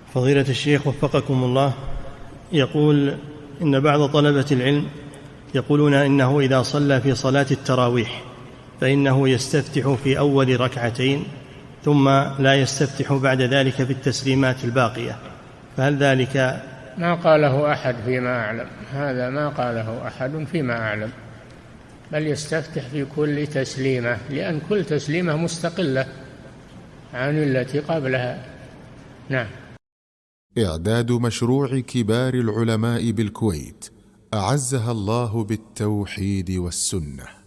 فضيلة الشيخ وفقكم الله، يقول إن بعض طلبة العلم يقولون إنه إذا صلى في صلاة التراويح فإنه يستفتح في أول ركعتين ثم لا يستفتح بعد ذلك في التسليمات الباقية، فهل ذلك؟ ما قاله أحد فيما أعلم، هذا ما قاله أحد فيما أعلم، بل يستفتح في كل تسليمة، لأن كل تسليمة مستقلة عن التي قبلها. نعم. إعداد مشروع كبار العلماء بالكويت أعزها الله بالتوحيد والسنة.